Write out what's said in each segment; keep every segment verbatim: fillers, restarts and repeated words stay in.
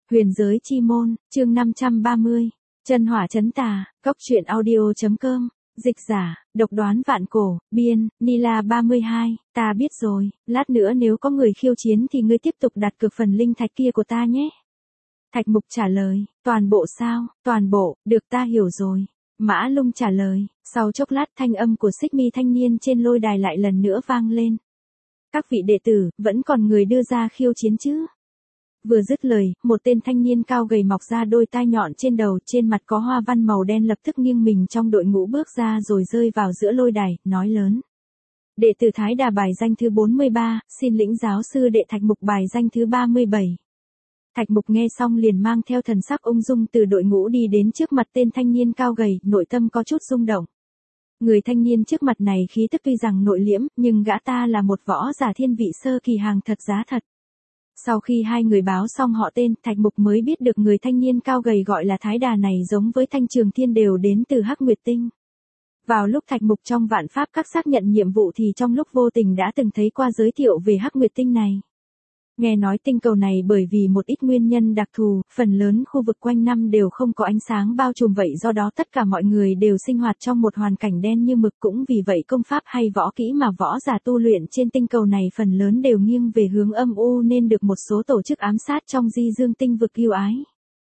Huyền giới chi môn, chương năm trăm ba mươi. Chân hỏa chấn tà, góc truyện audio.com. Dịch giả, độc đoán vạn cổ, biên, Nila ba mươi hai, ta biết rồi, lát nữa nếu có người khiêu chiến thì ngươi tiếp tục đặt cược phần linh thạch kia của ta nhé. Thạch Mục trả lời, toàn bộ sao, toàn bộ, được ta hiểu rồi. Mã Lung trả lời, sau chốc lát thanh âm của xích mi thanh niên trên lôi đài lại lần nữa vang lên. Các vị đệ tử, vẫn còn người đưa ra khiêu chiến chứ? Vừa dứt lời, một tên thanh niên cao gầy mọc ra đôi tai nhọn trên đầu, trên mặt có hoa văn màu đen lập tức nghiêng mình trong đội ngũ bước ra rồi rơi vào giữa lôi đài, nói lớn. Đệ tử Thái Đà bài danh thứ bốn mươi ba, xin lĩnh giáo sư đệ Thạch Mục bài danh thứ ba mươi bảy. Thạch Mục nghe xong liền mang theo thần sắc ung dung từ đội ngũ đi đến trước mặt tên thanh niên cao gầy, nội tâm có chút rung động. Người thanh niên trước mặt này khí tức tuy rằng nội liễm, nhưng gã ta là một võ giả thiên vị sơ kỳ hàng thật giá thật. Sau khi hai người báo xong họ tên, Thạch Mục mới biết được người thanh niên cao gầy gọi là Thái Đà này giống với Thanh Trường Thiên đều đến từ Hắc Nguyệt Tinh. Vào lúc Thạch Mục trong vạn pháp các xác nhận nhiệm vụ thì trong lúc vô tình đã từng thấy qua giới thiệu về Hắc Nguyệt Tinh này. Nghe nói tinh cầu này bởi vì một ít nguyên nhân đặc thù, phần lớn khu vực quanh năm đều không có ánh sáng bao trùm, vậy do đó tất cả mọi người đều sinh hoạt trong một hoàn cảnh đen như mực, cũng vì vậy công pháp hay võ kỹ mà võ giả tu luyện trên tinh cầu này phần lớn đều nghiêng về hướng âm u nên được một số tổ chức ám sát trong di dương tinh vực yêu ái.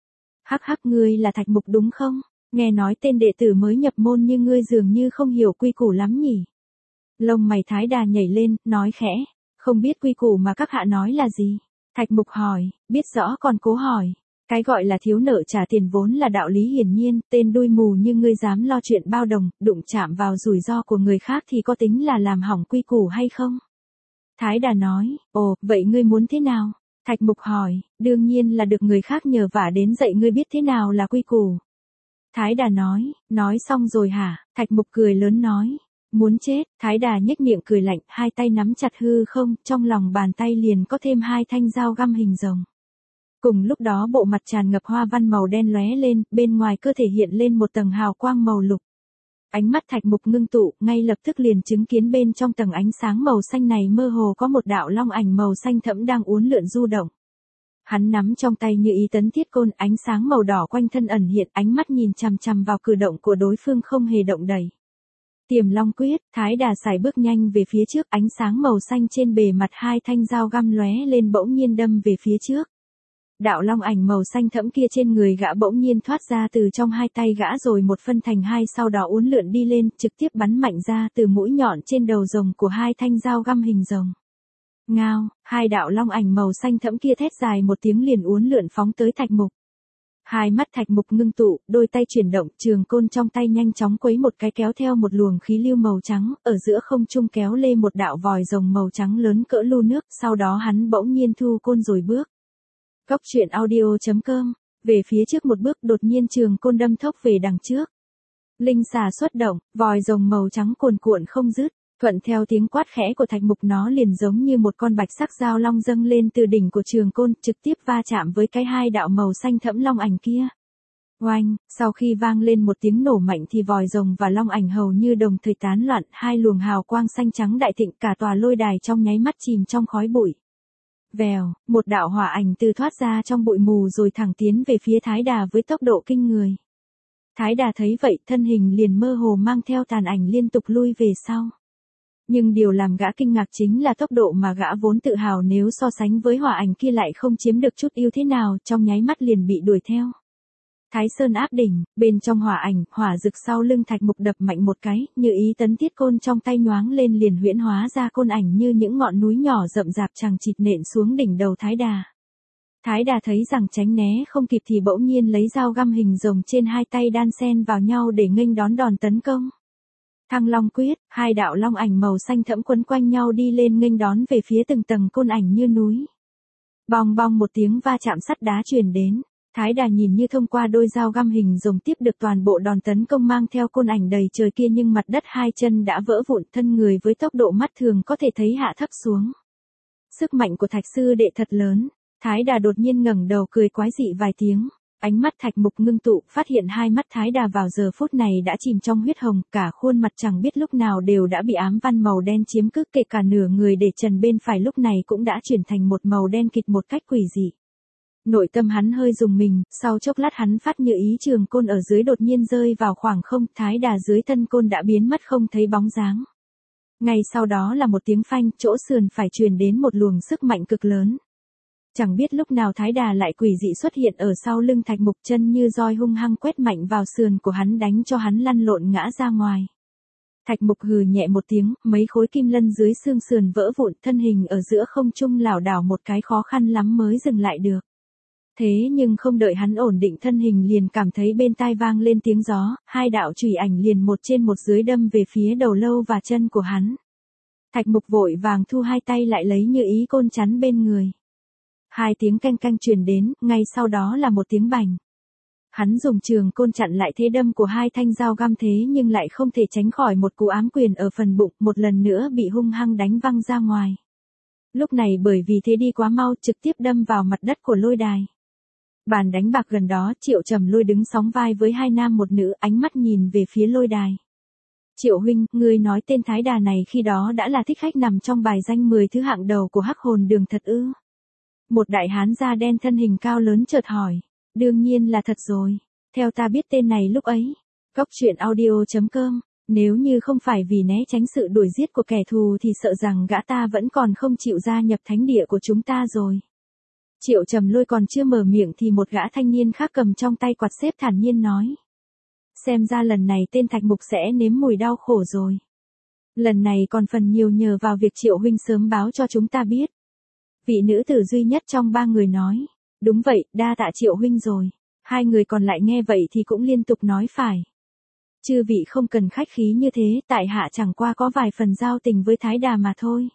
Hắc hắc, ngươi là Thạch Mục đúng không? Nghe nói tên đệ tử mới nhập môn như ngươi dường như không hiểu quy củ lắm nhỉ? Lông mày Thái Đà nhảy lên, nói khẽ. Không biết quy củ mà các hạ nói là gì? Thạch Mục hỏi, biết rõ còn cố hỏi. Cái gọi là thiếu nợ trả tiền vốn là đạo lý hiển nhiên, tên đuôi mù như ngươi dám lo chuyện bao đồng, đụng chạm vào rủi ro của người khác thì có tính là làm hỏng quy củ hay không? Thái Đà nói, ồ, vậy ngươi muốn thế nào? Thạch Mục hỏi, đương nhiên là được người khác nhờ vả đến dạy ngươi biết thế nào là quy củ. Thái Đà nói, nói xong rồi hả? Thạch Mục cười lớn nói. Muốn chết, Thái Đà nhếch miệng cười lạnh, hai tay nắm chặt hư không, trong lòng bàn tay liền có thêm hai thanh dao găm hình rồng. Cùng lúc đó bộ mặt tràn ngập hoa văn màu đen lóe lên, bên ngoài cơ thể hiện lên một tầng hào quang màu lục. Ánh mắt Thạch Mục ngưng tụ, ngay lập tức liền chứng kiến bên trong tầng ánh sáng màu xanh này mơ hồ có một đạo long ảnh màu xanh thẫm đang uốn lượn du động. Hắn nắm trong tay như ý tấn thiết côn, ánh sáng màu đỏ quanh thân ẩn hiện, ánh mắt nhìn chằm chằm vào cử động của đối phương không hề động đậy. Tiềm Long Quyết, Thái Đà sải bước nhanh về phía trước, ánh sáng màu xanh trên bề mặt hai thanh dao găm lóe lên bỗng nhiên đâm về phía trước. Đạo long ảnh màu xanh thẫm kia trên người gã bỗng nhiên thoát ra từ trong hai tay gã rồi một phân thành hai, sau đó uốn lượn đi lên, trực tiếp bắn mạnh ra từ mũi nhọn trên đầu rồng của hai thanh dao găm hình rồng. Ngao, hai đạo long ảnh màu xanh thẫm kia thét dài một tiếng liền uốn lượn phóng tới Thạch Mục. Hai mắt Thạch Mục ngưng tụ, đôi tay chuyển động, trường côn trong tay nhanh chóng quấy một cái kéo theo một luồng khí lưu màu trắng, ở giữa không trung kéo lê một đạo vòi rồng màu trắng lớn cỡ lu nước, sau đó hắn bỗng nhiên thu côn rồi bước. Góc truyện audio.com, về phía trước một bước đột nhiên trường côn đâm thốc về đằng trước. Linh xà xuất động, vòi rồng màu trắng cuồn cuộn không dứt. Thuận theo tiếng quát khẽ của Thạch Mục nó liền giống như một con bạch sắc dao long dâng lên từ đỉnh của trường côn, trực tiếp va chạm với cái hai đạo màu xanh thẫm long ảnh kia. Oanh, sau khi vang lên một tiếng nổ mạnh thì vòi rồng và long ảnh hầu như đồng thời tán loạn, hai luồng hào quang xanh trắng đại thịnh, cả tòa lôi đài trong nháy mắt chìm trong khói bụi. Vèo, một đạo hỏa ảnh từ thoát ra trong bụi mù rồi thẳng tiến về phía Thái Đà với tốc độ kinh người. Thái Đà thấy vậy, thân hình liền mơ hồ mang theo tàn ảnh liên tục lui về sau. Nhưng điều làm gã kinh ngạc chính là tốc độ mà gã vốn tự hào nếu so sánh với hỏa ảnh kia lại không chiếm được chút ưu thế nào, trong nháy mắt liền bị đuổi theo. Thái Sơn áp đỉnh, bên trong hỏa ảnh, hỏa rực sau lưng Thạch Mục đập mạnh một cái, như ý tấn thiết côn trong tay nhoáng lên liền huyễn hóa ra côn ảnh như những ngọn núi nhỏ rậm rạp chằng chịt nện xuống đỉnh đầu Thái Đà. Thái Đà thấy rằng tránh né không kịp thì bỗng nhiên lấy dao găm hình rồng trên hai tay đan xen vào nhau để nghênh đón đòn tấn công. Thăng Long Quyết, hai đạo long ảnh màu xanh thẫm quấn quanh nhau đi lên nghênh đón về phía từng tầng côn ảnh như núi. Bong bong một tiếng va chạm sắt đá truyền đến, Thái Đà nhìn như thông qua đôi dao găm hình rồng tiếp được toàn bộ đòn tấn công mang theo côn ảnh đầy trời kia, nhưng mặt đất hai chân đã vỡ vụn, thân người với tốc độ mắt thường có thể thấy hạ thấp xuống. Sức mạnh của Thạch sư đệ thật lớn. Thái Đà đột nhiên ngẩng đầu cười quái dị vài tiếng. Ánh mắt Thạch Mục ngưng tụ, phát hiện hai mắt Thái Đà vào giờ phút này đã chìm trong huyết hồng, cả khuôn mặt chẳng biết lúc nào đều đã bị ám văn màu đen chiếm cứ, kể cả nửa người để trần bên phải lúc này cũng đã chuyển thành một màu đen kịt một cách quỷ dị. Nội tâm hắn hơi rùng mình, sau chốc lát hắn phát như ý trường côn ở dưới đột nhiên rơi vào khoảng không, thái đà dưới thân côn đã biến mất không thấy bóng dáng. Ngay sau đó là một tiếng phanh, chỗ sườn phải truyền đến một luồng sức mạnh cực lớn. Chẳng biết lúc nào thái đà lại quỷ dị xuất hiện ở sau lưng Thạch Mục, chân như roi hung hăng quét mạnh vào sườn của hắn, đánh cho hắn lăn lộn ngã ra ngoài. Thạch Mục hừ nhẹ một tiếng, mấy khối kim lân dưới xương sườn vỡ vụn, thân hình ở giữa không trung lảo đảo một cái khó khăn lắm mới dừng lại được. Thế nhưng không đợi hắn ổn định thân hình liền cảm thấy bên tai vang lên tiếng gió, hai đạo chùy ảnh liền một trên một dưới đâm về phía đầu lâu và chân của hắn. Thạch Mục vội vàng thu hai tay lại lấy như ý côn chắn bên người. Hai tiếng canh canh truyền đến, ngay sau đó là một tiếng bành. Hắn dùng trường côn chặn lại thế đâm của hai thanh dao găm, thế nhưng lại không thể tránh khỏi một cú ám quyền ở phần bụng, một lần nữa bị hung hăng đánh văng ra ngoài. Lúc này bởi vì thế đi quá mau, trực tiếp đâm vào mặt đất của lôi đài. Bàn đánh bạc gần đó, Triệu Trầm Lôi đứng sóng vai với hai nam một nữ, ánh mắt nhìn về phía lôi đài. Triệu huynh, ngươi nói tên thái đà này khi đó đã là thích khách nằm trong bài danh mười thứ hạng đầu của Hắc Hồn Đường thật ư? Một đại hán da đen thân hình cao lớn chợt hỏi. Đương nhiên là thật rồi. Theo ta biết tên này lúc ấy. Cóc truyện audio chấm com. Nếu như không phải vì né tránh sự đuổi giết của kẻ thù thì sợ rằng gã ta vẫn còn không chịu gia nhập thánh địa của chúng ta rồi. Triệu Trầm Lôi còn chưa mở miệng thì một gã thanh niên khác cầm trong tay quạt xếp thản nhiên nói. Xem ra lần này tên Thạch Mục sẽ nếm mùi đau khổ rồi. Lần này còn phần nhiều nhờ vào việc Triệu huynh sớm báo cho chúng ta biết. Vị nữ tử duy nhất trong ba người nói. Đúng vậy, đa tạ Triệu huynh rồi. Hai người còn lại nghe vậy thì cũng liên tục nói phải. Chư vị không cần khách khí như thế, tại hạ chẳng qua có vài phần giao tình với thái đà mà thôi.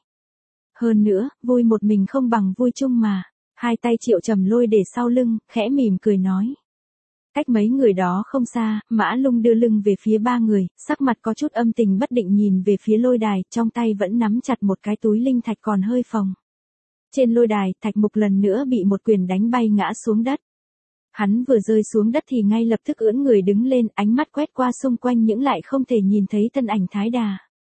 Hơn nữa, vui một mình không bằng vui chung mà. Hai tay Triệu Trầm Lôi để sau lưng, khẽ mỉm cười nói. Cách mấy người đó không xa, Mã Lung đưa lưng về phía ba người, sắc mặt có chút âm tình bất định nhìn về phía lôi đài, trong tay vẫn nắm chặt một cái túi linh thạch còn hơi phồng. Trên lôi đài, Thạch Mục lần nữa bị một quyền đánh bay ngã xuống đất. Hắn vừa rơi xuống đất thì ngay lập tức ưỡn người đứng lên, ánh mắt quét qua xung quanh những lại không thể nhìn thấy thân ảnh thái đà.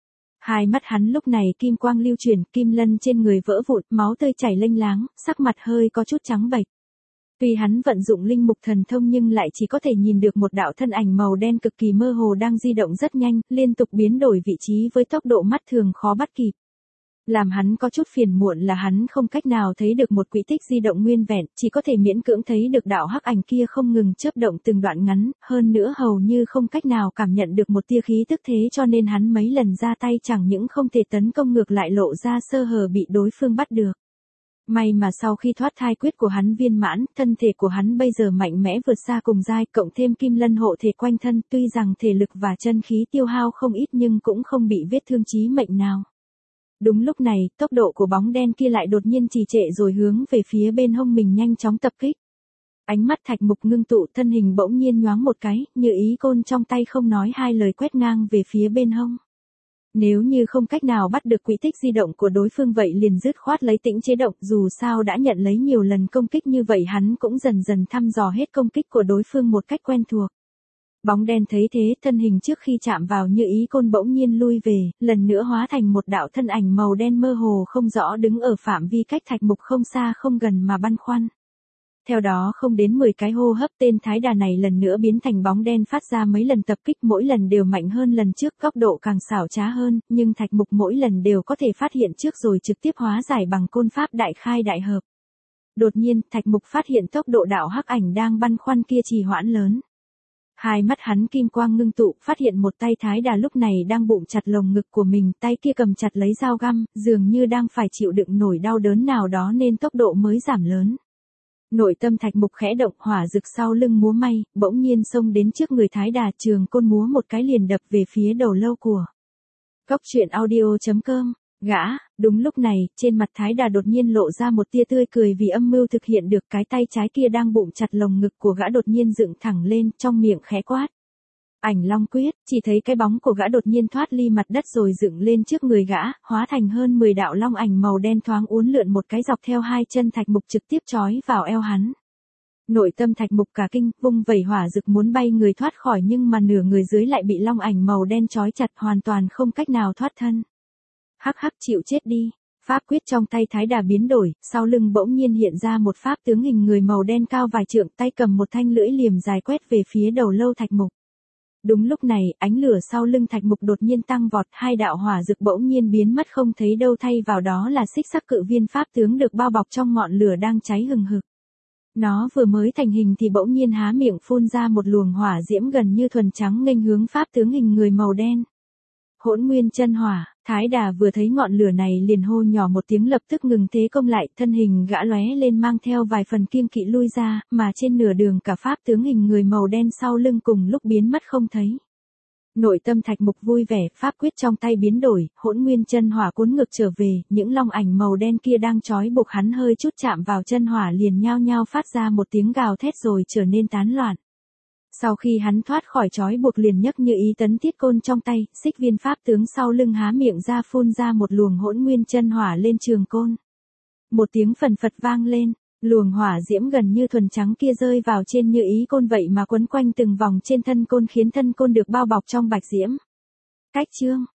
Hai mắt hắn lúc này kim quang lưu chuyển, kim lân trên người vỡ vụn, máu tươi chảy lênh láng, sắc mặt hơi có chút trắng bệch. Tuy hắn vận dụng linh mục thần thông nhưng lại chỉ có thể nhìn được một đạo thân ảnh màu đen cực kỳ mơ hồ đang di động rất nhanh, liên tục biến đổi vị trí với tốc độ mắt thường khó bắt kịp. Làm hắn có chút phiền muộn là hắn không cách nào thấy được một quỹ tích di động nguyên vẹn, chỉ có thể miễn cưỡng thấy được đạo hắc ảnh kia không ngừng chớp động từng đoạn ngắn, hơn nữa hầu như không cách nào cảm nhận được một tia khí tức, thế cho nên hắn mấy lần ra tay chẳng những không thể tấn công ngược lại lộ ra sơ hở bị đối phương bắt được. May mà sau khi thoát thai quyết của hắn viên mãn, thân thể của hắn bây giờ mạnh mẽ vượt xa cùng giai, cộng thêm kim lân hộ thể quanh thân, tuy rằng thể lực và chân khí tiêu hao không ít nhưng cũng không bị vết thương chí mệnh nào. Đúng lúc này, tốc độ của bóng đen kia lại đột nhiên trì trệ rồi hướng về phía bên hông mình nhanh chóng tập kích. Ánh mắt Thạch Mục ngưng tụ, thân hình bỗng nhiên nhoáng một cái, như ý côn trong tay không nói hai lời quét ngang về phía bên hông. Nếu như không cách nào bắt được quỹ tích di động của đối phương vậy liền dứt khoát lấy tĩnh chế động, dù sao đã nhận lấy nhiều lần công kích như vậy hắn cũng dần dần thăm dò hết công kích của đối phương một cách quen thuộc. Bóng đen thấy thế, thân hình trước khi chạm vào như ý côn bỗng nhiên lui về, lần nữa hóa thành một đạo thân ảnh màu đen mơ hồ không rõ đứng ở phạm vi cách Thạch Mục không xa không gần mà băn khoăn. Theo đó không đến mười cái hô hấp tên thái đà này lần nữa biến thành bóng đen phát ra mấy lần tập kích, mỗi lần đều mạnh hơn lần trước, góc độ càng xảo trá hơn, nhưng Thạch Mục mỗi lần đều có thể phát hiện trước rồi trực tiếp hóa giải bằng côn pháp đại khai đại hợp. Đột nhiên, Thạch Mục phát hiện tốc độ đạo hắc ảnh đang băn khoăn kia trì hoãn lớn. Hai mắt hắn kim quang ngưng tụ, phát hiện một tay thái đà lúc này đang bụng chặt lồng ngực của mình, tay kia cầm chặt lấy dao găm, dường như đang phải chịu đựng nổi đau đớn nào đó nên tốc độ mới giảm lớn. Nội tâm Thạch Mục khẽ động, hỏa rực sau lưng múa may, bỗng nhiên xông đến trước người thái đà, trường côn múa một cái liền đập về phía đầu lâu của. Cóc truyện audio chấm com. Gã, đúng lúc này, trên mặt thái đà đột nhiên lộ ra một tia tươi cười vì âm mưu thực hiện được, cái tay trái kia đang bụng chặt lồng ngực của gã đột nhiên dựng thẳng lên, trong miệng khẽ quát. Ảnh long quyết, chỉ thấy cái bóng của gã đột nhiên thoát ly mặt đất rồi dựng lên trước người gã, hóa thành hơn mười đạo long ảnh màu đen thoáng uốn lượn một cái dọc theo hai chân Thạch Mục trực tiếp trói vào eo hắn. Nội tâm Thạch Mục cả kinh, vung vẩy hỏa rực muốn bay người thoát khỏi nhưng mà nửa người dưới lại bị long ảnh màu đen trói chặt, hoàn toàn không cách nào thoát thân. Hắc hắc, chịu chết đi. Pháp quyết trong tay Thái Đà biến đổi, sau lưng bỗng nhiên hiện ra một pháp tướng hình người màu đen cao vài trượng, tay cầm một thanh lưỡi liềm dài quét về phía đầu lâu Thạch Mục. Đúng lúc này, ánh lửa sau lưng Thạch Mục đột nhiên tăng vọt, hai đạo hỏa dực bỗng nhiên biến mất không thấy đâu, thay vào đó là xích sắc cự viên pháp tướng được bao bọc trong ngọn lửa đang cháy hừng hực. Nó vừa mới thành hình thì bỗng nhiên há miệng phun ra một luồng hỏa diễm gần như thuần trắng nghênh hướng pháp tướng hình người màu đen. Hỗn Nguyên Chân Hỏa. Thái Đà vừa thấy ngọn lửa này liền hô nhỏ một tiếng, lập tức ngừng thế công lại, thân hình gã lóe lên mang theo vài phần kiêng kỵ lui ra, mà trên nửa đường cả pháp tướng hình người màu đen sau lưng cùng lúc biến mất không thấy. Nội tâm Thạch Mục vui vẻ, pháp quyết trong tay biến đổi, Hỗn Nguyên Chân Hỏa cuốn ngược trở về, những long ảnh màu đen kia đang trói buộc hắn hơi chút chạm vào chân hỏa liền nhao nhao phát ra một tiếng gào thét rồi trở nên tán loạn. Sau khi hắn thoát khỏi trói buộc liền nhấc như ý tấn thiết côn trong tay, xích viên pháp tướng sau lưng há miệng ra phun ra một luồng Hỗn Nguyên Chân Hỏa lên trường côn. Một tiếng phần phật vang lên, luồng hỏa diễm gần như thuần trắng kia rơi vào trên như ý côn vậy mà quấn quanh từng vòng trên thân côn khiến thân côn được bao bọc trong bạch diễm. Cách chương